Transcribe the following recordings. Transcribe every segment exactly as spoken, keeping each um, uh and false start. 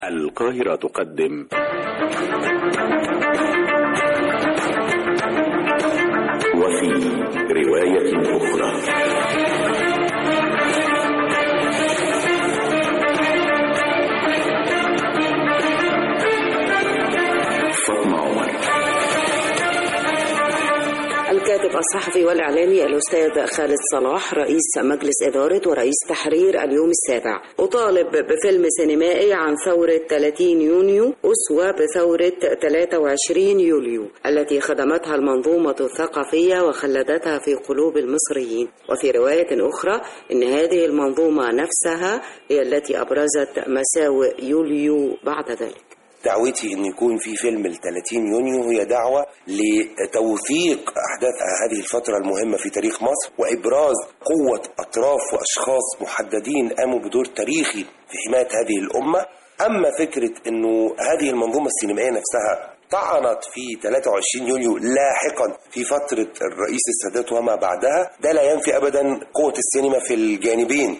القاهرة تقدم وفي رواية أخرى. فاطمة عمر. الكاتب الصحفي والإعلامي الأستاذ خالد صلاح، رئيس مجلس إدارة ورئيس تحرير اليوم السابع، أطالب بفيلم سينمائي عن ثورة ثلاثين يونيو أسوة بثورة ثلاثة وعشرين يوليو التي خدمتها المنظومة الثقافية وخلدتها في قلوب المصريين. وفي رواية أخرى إن هذه المنظومة نفسها هي التي أبرزت مساوئ يوليو بعد ذلك. دعوتي أن يكون في فيلم الثلاثين يونيو هي دعوة لتوثيق أحداث هذه الفترة المهمة في تاريخ مصر، وإبراز قوة أطراف وأشخاص محددين قاموا بدور تاريخي في حماية هذه الأمة. أما فكرة أنه هذه المنظومة السينمائية نفسها طعنت في ثلاثة وعشرين يوليو لاحقا في فترة الرئيس السادات وما بعدها، ده لا ينفي أبدا قوة السينما في الجانبين.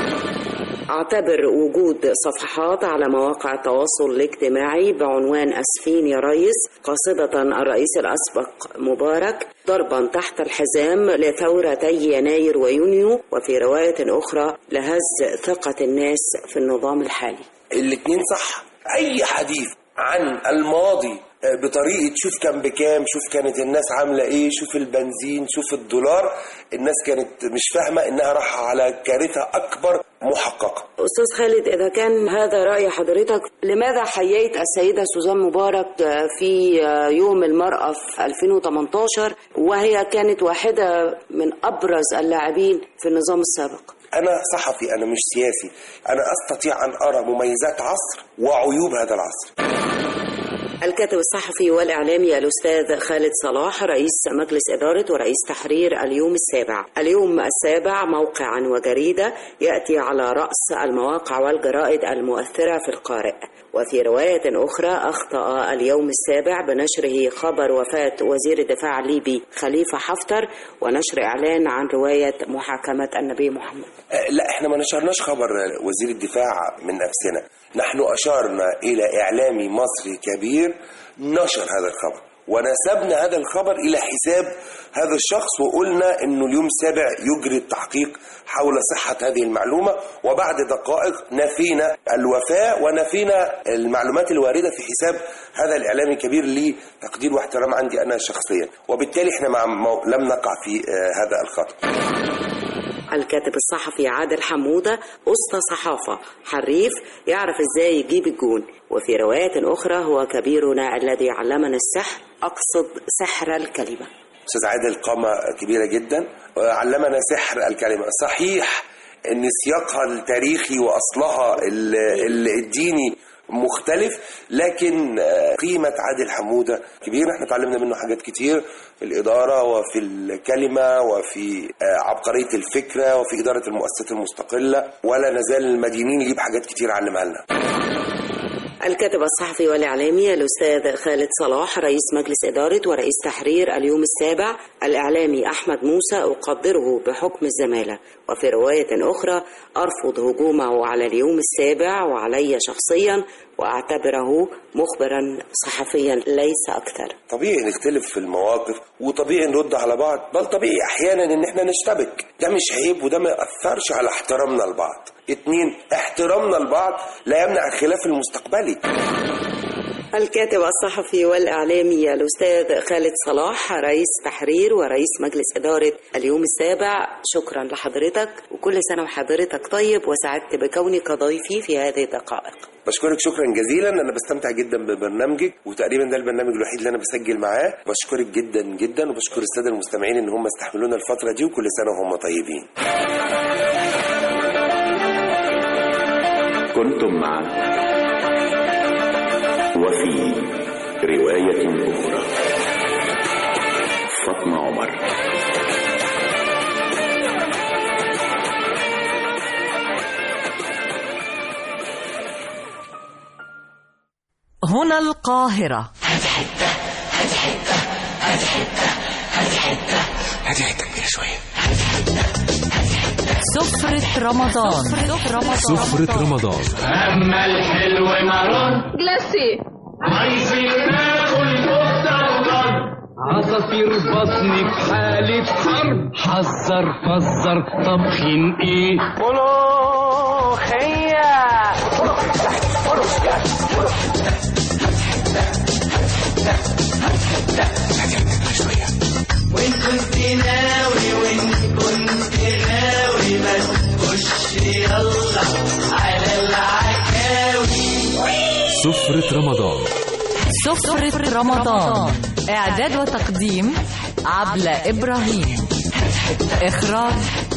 أعتبر وجود صفحات على مواقع التواصل الاجتماعي بعنوان أسفين يا ريس قاصدة الرئيس الأسبق مبارك ضربا تحت الحزام لثورتي يناير ويونيو، وفي رواية أخرى لهز ثقة الناس في النظام الحالي. الاثنين صح. أي حديث عن الماضي بطريقة شوف كان بكام، شوف كانت الناس عاملة ايه، شوف البنزين، شوف الدولار، الناس كانت مش فاهمة انها راح على كارثة اكبر محققة. أستاذ خالد، إذا كان هذا رأي حضرتك، لماذا حييت السيدة سوزان مبارك في يوم المرأة في ألفين وثمانية عشر وهي كانت واحدة من أبرز اللاعبين في النظام السابق؟ أنا صحفي، أنا مش سياسي، أنا أستطيع أن أرى مميزات عصر وعيوب هذا العصر. الكاتب الصحفي والإعلامي الأستاذ خالد صلاح، رئيس مجلس إدارة ورئيس تحرير اليوم السابع. اليوم السابع موقعا وجريدة يأتي على رأس المواقع والجرائد المؤثرة في القارئ. وفي رواية أخرى أخطأ اليوم السابع بنشره خبر وفاة وزير الدفاع الليبي خليفة حفتر ونشر إعلان عن رواية محاكمة النبي محمد. أه لا، احنا ما نشرناش خبر وزير الدفاع من نفسنا، نحن أشرنا إلى إعلامي مصري كبير نشر هذا الخبر، ونسبنا هذا الخبر إلى حساب هذا الشخص، وقلنا أنه اليوم السابع يجري التحقيق حول صحة هذه المعلومة، وبعد دقائق نفينا الوفاة ونفينا المعلومات الواردة في حساب هذا الإعلامي الكبير لي تقدير واحترام عندي أنا شخصيا، وبالتالي احنا مع لم نقع في هذا الخطأ. الكاتب الصحفي عادل حمودة، أسطى صحافة حريف يعرف ازاي يجيب الجون. وفي رواية أخرى هو كبيرنا الذي علمنا السحر، أقصد سحر الكلمة. أستاذ عادل قامة كبيرة جدا، علمنا سحر الكلمة. صحيح أن سياقها التاريخي وأصلها الديني مختلف، لكن قيمة عادل حمودة كبيرة. احنا تعلمنا منه حاجات كتير في الإدارة وفي الكلمة وفي عبقرية الفكرة وفي إدارة المؤسسات المستقلة، ولا نزال المدينين ليه بحاجات كتير علمها لنا. الكاتب الصحفي والإعلامي الأستاذ خالد صلاح، رئيس مجلس إدارة ورئيس تحرير اليوم السابع. الإعلامي أحمد موسى أقدره بحكم الزمالة. وفي رواية أخرى أرفض هجومه على اليوم السابع وعلي شخصيا وأعتبره مخبرا صحفيا ليس أكثر. طبيعي نختلف في المواقف وطبيعي نرد على بعض، بل طبيعي أحيانا إن احنا نشتبك، ده مش عيب وده ما يأثرش على احترامنا لبعض. اتنين، احترامنا لبعض لا يمنع الخلاف المستقبلي. الكاتب الصحفي والإعلامي الأستاذ خالد صلاح، رئيس تحرير ورئيس مجلس إدارة اليوم السابع، شكرا لحضرتك وكل سنة وحضرتك طيب، وسعدت بكونك ضيفي في هذه الدقائق. بشكرك شكرا جزيلا، أنا بستمتع جدا ببرنامجك، وتقريبا ده البرنامج الوحيد اللي أنا بسجل معاه. بشكرك جدا جدا، وبشكر السادة المستمعين إن هم استحملونا الفترة دي، وكل سنة وهم طيبين. كنتم مع وفي رواية أخرى. فاطمة عمر. هنا القاهرة. هذه حتة هذه حتة هذه حتة هذه حتة هذه حتة كبيرة شوية. سفرة رمضان. سفرة رمضان. أما الحلو مرون جلاسي عايزين ناكل كفتة وضرب عصافير بطني في حالة حرب حذر فزر طبخين ايه ملوخية وين كنت ناوي وين كنت غاوي ما تخش يلا على العكاوي. سفرة رمضان. سفرة رمضان. إعداد وتقديم عبلة إبراهيم. إخراج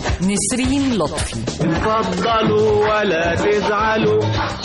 نسرين لطفي. اتفضلوا ولا تزعلوا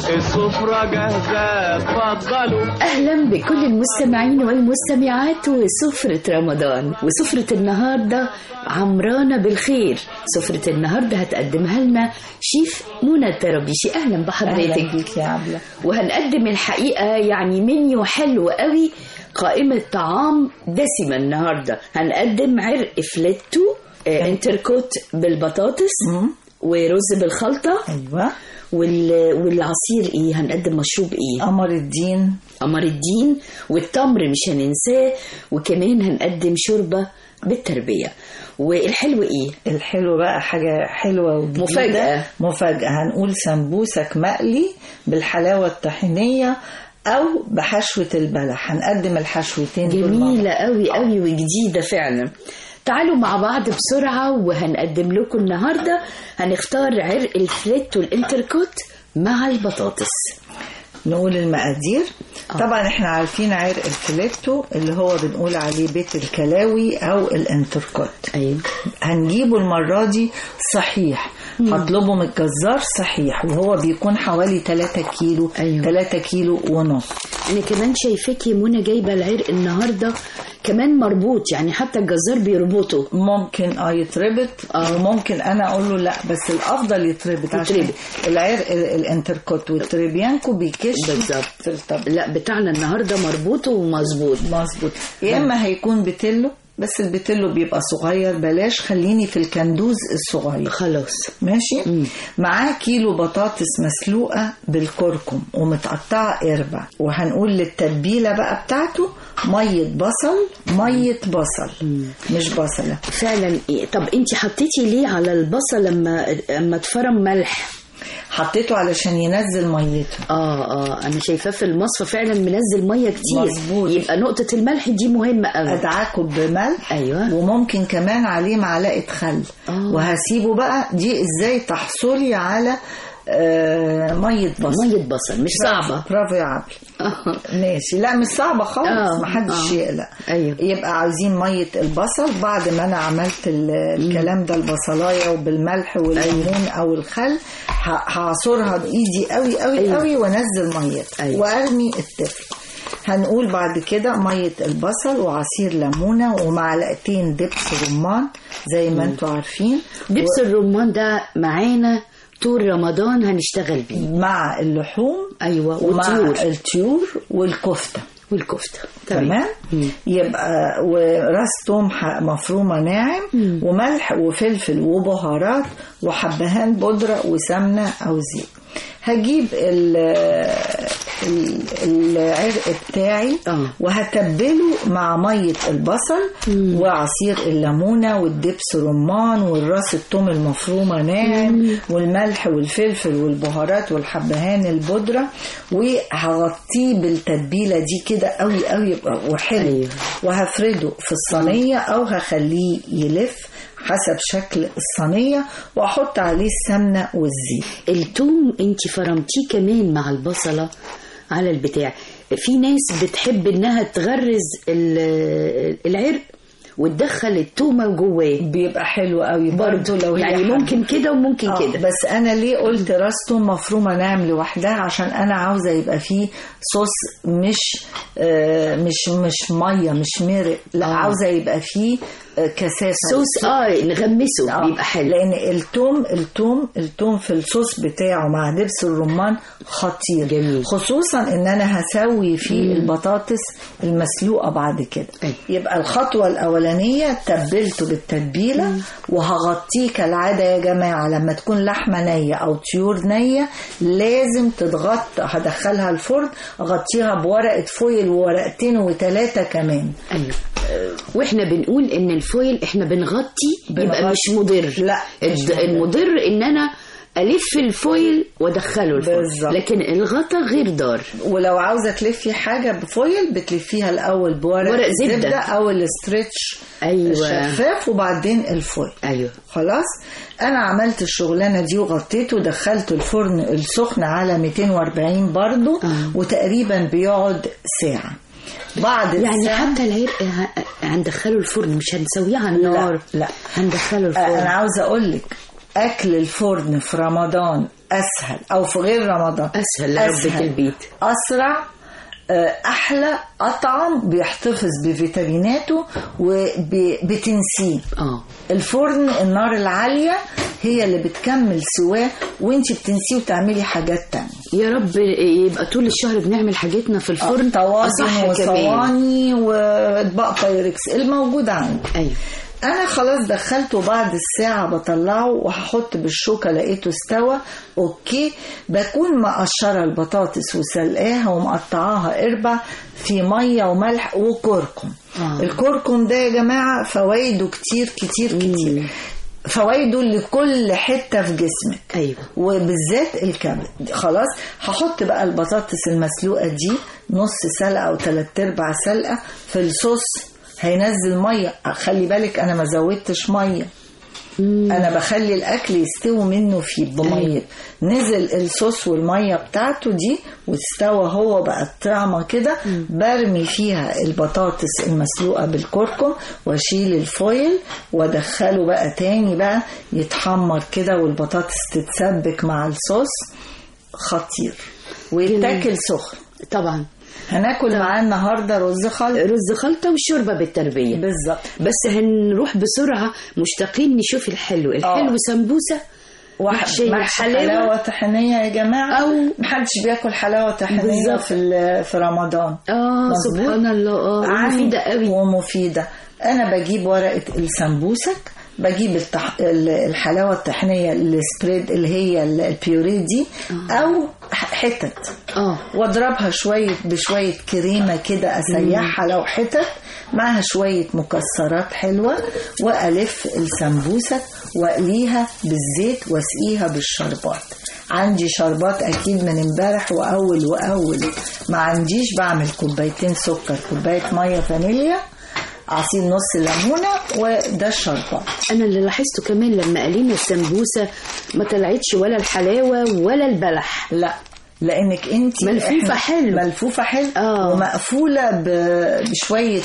السفرة جاهزة اتفضلوا. أهلا بكل المستمعين والمستمعات وسفرة رمضان. وسفرة النهاردة عمرانة بالخير. سفرة النهاردة هتقدمها لنا شيف منى الترابيشي. أهلا بحضرتك. أهلا بيك يا عبلة. وهنقدم الحقيقة يعني منيو حلو قوي، قائمة طعام دسمة النهاردة. هنقدم عرق فليتو آه انتركوت بالبطاطس مم. ورز بالخلطة. أيوة. وال... والعصير ايه؟ هنقدم مشروب ايه؟ قمر الدين. قمر الدين. والتمر مش هننساه. وكمان هنقدم شوربة بالتربية. والحلو ايه؟ الحلو بقى حاجة حلوة وجديدة. مفاجأة. مفاجأة. هنقول سمبوسك مقلي بالحلاوة الطحينية أو بحشوة البلح. هنقدم الحشوتين دول. جميلة قوي قوي وجديدة فعلا. تعالوا مع بعض بسرعة وهنقدم لكم النهاردة. هنختار عرق الفليت والانتركوت مع البطاطس. نقول المقادير. آه. طبعا احنا عارفين عرق الفليتو اللي هو بنقول عليه بيت الكلاوي او الانتركوت. ايوه. هنجيبه المرة دي صحيح. هطلبه من الجزار صحيح وهو بيكون حوالي ثلاثة كيلو. أيوة. ثلاثة كيلو ونص. انا كمان شايفاك يا منى جايبة العرق النهاردة كمان مربوط، يعني حتى الجزار بيربطه. ممكن اه يتربط. آه. وممكن انا اقول له لا بس الافضل يتربط عشان العرق الانتركوت والتريبيانكو بيكش بالظبط. لا بتاعنا النهارده مربوط ومظبوط. مظبوط. يا اما هيكون بتلو بس البتلو بيبقى صغير، بلاش، خليني في الكندوز الصغير. خلاص ماشي. مم. معاه كيلو بطاطس مسلوقة بالكركم ومتقطعة اربع. وهنقول للتتبيلة بقى بتاعته مية بصل. مية بصل مم. مش بصلة فعلا. إيه؟ طب انت حطيتي ليه على البصل لما لما اتفرم ملح؟ حطيته علشان ينزل ميته. اه اه انا شايفاه في المصفى فعلا منزل ميه كتير. مظبوط. يبقى نقطه الملح دي مهمه قوي. ادعكه بملح. ايوه. وممكن كمان عليه معلقه خل. آه. وهسيبه بقى. دي ازاي تحصلي على آه ميه بصل. ميه بصل مش صعبه. برافو يا عبل. ماشي. لا مش صعبه خالص. آه. محدش آه. يقلق. أيوه. يبقى عاوزين ميه البصل. بعد ما انا عملت الكلام ده البصلايه وبالملح والليمون أيوه. او الخل هعصرها بايدي قوي قوي أيوه. قوي وانزل ميتها. أيوه. وارمي التفل. هنقول بعد كده ميه البصل وعصير ليمونه ومعلقتين دبس رمان زي ما انتوا عارفين. دبس و... الرمان ده معانا طول رمضان هنشتغل بيه مع اللحوم. ايوه. ومع الطيور والكفته. والكفته تمام. يبقى وراس توم مفرومه ناعم. مم. وملح وفلفل وبهارات وحبهان بودره وسمنه او زيت. هجيب العرق بتاعي آه. وهتبله مع مية البصل. مم. وعصير الليمونة والدبس رمان والراس الثوم المفرومة ناعم. مم. والملح والفلفل والبهارات والحبهان البودرة. وهغطيه بالتتبيلة دي كده قوي قوي وحلو. أيوه. وهفرده في الصينية أو هخليه يلف حسب شكل الصينية واحط عليه السمنة والزيت. التوم انت فرمتيه كمان مع البصلة على البتاع. في ناس بتحب انها تغرز العرق وتدخل التومة جواه بيبقى حلو قوي برضه. لو يعني ممكن كده وممكن آه. كده. بس انا ليه قلت راس توم مفرومه ناعم لوحدها؟ عشان انا عاوزه يبقى فيه صوص مش آه مش مش ميه مش مرق. لا آه. عاوزه يبقى فيه كثافه صوص اه نغمسه آه. بيبقى حلو، لان التوم التوم التوم في الصوص بتاعه مع دبس الرمان خطير. جميل. خصوصا ان انا هسوي فيه مم. البطاطس المسلوقه بعد كده. أي. يبقى الخطوه الاولانيه تبلته بالتتبيله مم. وهغطيه كالعاده يا جماعه. لما تكون لحمه نيه او طيور نيه لازم تتغطى، هدخلها الفرن اغطيها بورقه فويل وورقتين وثلاثه كمان. ايوه. واحنا بنقول ان الفويل احنا بنغطي يبقى مش مضر. لا الد- المضر ان انا الف الفويل وادخله الفرن، بالظبط. لكن الغطا غير ضار. ولو عاوزه تلفي حاجه بفويل بتلفيها الاول بورق ورق زبدة. زبده او الاسترتش أيوة. الشفاف وبعدين الفويل. ايوه خلاص انا عملت الشغلانه دي وغطيته ودخلته الفرن السخن على مئتين وأربعين برضو آه. وتقريبا بيقعد ساعه. بعد يعني الساعة حتى العرق ه- هندخله الفرن، مش هنسويه على النار. لا, لا. هندخله الفرن. انا عاوزه اقول لك اكل الفرن في رمضان اسهل او في غير رمضان اسهل لربة البيت، اسرع، احلى، اطعم، بيحتفظ بفيتاميناته وبتنسيه. اه الفرن النار العاليه هي اللي بتكمل سواه وانت بتنسيه وتعملي حاجات تانية. يا رب يبقى طول الشهر بنعمل حاجتنا في الفرن، طواجن وصواني واطباق بايركس الموجوده عندي. ايوه انا خلاص دخلته بعد الساعه بطلعه وهحط بالشوكه لقيته استوى. اوكي بكون مقشره البطاطس وسلقاها ومقطعاها اربع في ميه وملح وكركم. آه. الكركم ده يا جماعه فوائده كتير كتير كتير. مم. فوائده لكل حته في جسمك. ايوه وبالذات الكبد. خلاص هحط بقى البطاطس المسلوقه دي نص سلقه او ثلاث ارباع سلقه في الصوص. هينزل ميه، خلي بالك انا ما زودتش ميه. مم. انا بخلي الاكل يستوي منه فيه بميه. نزل الصوص والميه بتاعته دي واستوى هو بقى الطعمه كده. برمي فيها البطاطس المسلوقه بالكركم واشيل الفويل وادخله بقى تاني بقى يتحمر كده والبطاطس تتسبك مع الصوص. خطير ويتاكل سخن طبعا. هناكل معاه النهارده رز خلطه، رز خلطه وشوربه بالتربيه بالظبط. بس هنروح بسرعه، مشتاقين نشوف الحلو. الحلو أوه. سمبوسه محشي حلاوه طحينيه يا جماعه، او محدش بياكل حلاوه طحينيه في في رمضان. اه سبحان الله. اه مفيده قوي ومفيده. انا بجيب ورقه السمبوسك، بجيب التح... الحلاوه الطحينيه السبريد اللي هي البيوري دي آه. او حتت اه واضربها شويه بشويه كريمه كده اسيحها لو حتت معها شويه مكسرات حلوه والف السمبوسك واقليها بالزيت واسقيها بالشربات. عندي شربات اكيد من امبارح واول واول ما عنديش بعمل كوبايتين سكر، كوبايه ميه فانيليا، عصير نص ليمونه وده الشربات. انا اللي لاحظته كمان لما قالينا السمبوسه ما طلعتش ولا الحلاوه ولا البلح، لا لانك انت ملفوفه حلو ملفوفه حلو آه. ومقفوله بشويه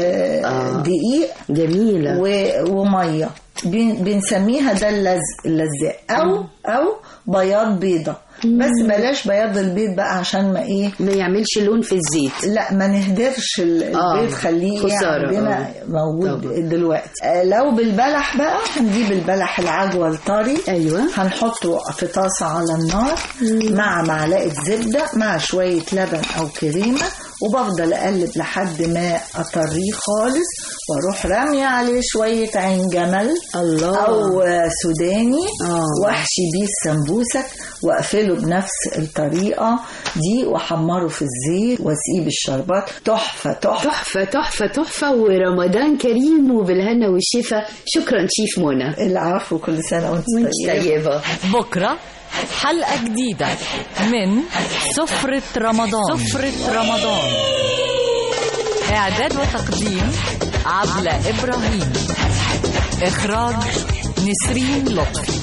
آه. دقيق جميله وميه بنسميها ده اللزق اللزق او آه. او بياض بيضه. بس بلاش بياض البيض بقى عشان ما ايه ما يعملش لون في الزيت. لا ما نهدرش البيض آه. خليه ايه عندنا آه. موجود طبعا. دلوقتي آه لو بالبلح بقى هنجيب البلح العجوه الطري. ايوه هنحطه في طاسه على النار مم. مع معلقه زبده مع شويه لبن او كريمه وبفضل اقلب لحد ما اطريه خالص واروح راميه عليه شويه عين جمل الله او سوداني آه. واحشي بيه السمبوسك واقفله بنفس الطريقه دي واحمره في الزيت واسقيه بالشربات. تحفه تحفه تحفه تحفه تحفه ورمضان كريم وبالهنا والشفا. شكرا شيف منى. العفو، كل سنه وانت طيبه. بكره حلقة جديدة من سفرة رمضان. سفرة رمضان، إعداد وتقديم عبلة إبراهيم، إخراج نسرين لطفي.